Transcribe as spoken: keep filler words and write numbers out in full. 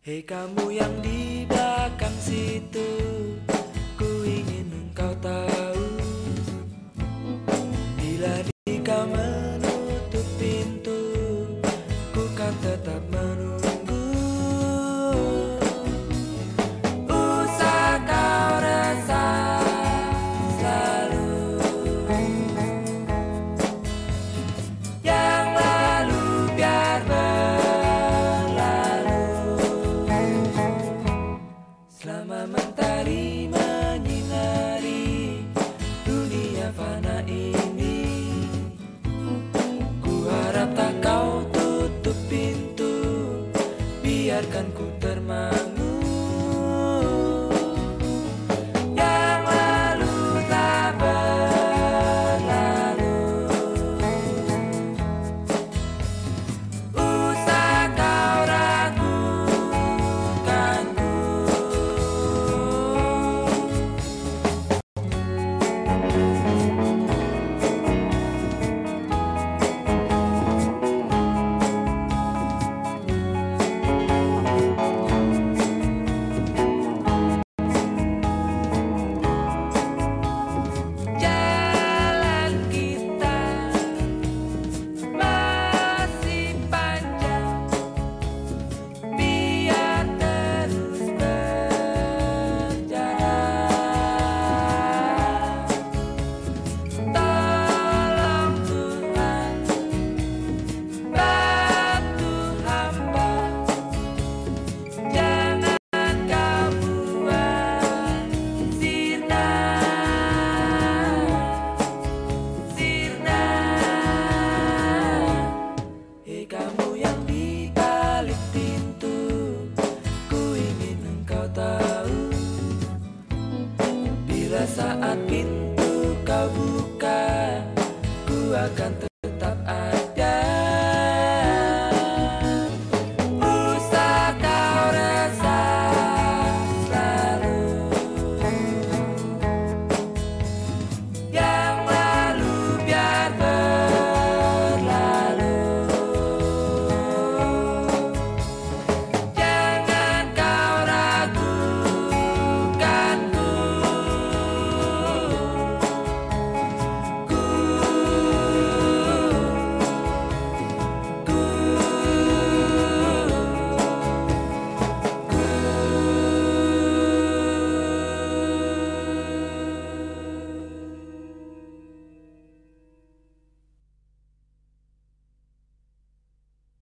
Hei kamu yang di belakang situ, ku ingin engkau tahu, bila kau menutup pintu, ku kan tetap menunggu. Usah kau resah selalu, yang lalu biar berlalu. Selama mentari menyinari dunia fana ini, ku harap tak kau tutup pintu, biarkan ku termangu. Yang lalu tak berlalu, usah kau ragukanku. Jalan kita masih panjang, biar terus berjalan. Tolong Tuhan, bantu hamba, jangan kau buat sirna, sirna. Hei kamu yang di balik pintu, ku ingin engkau tahu, bila saat pintu kau buka, ku akan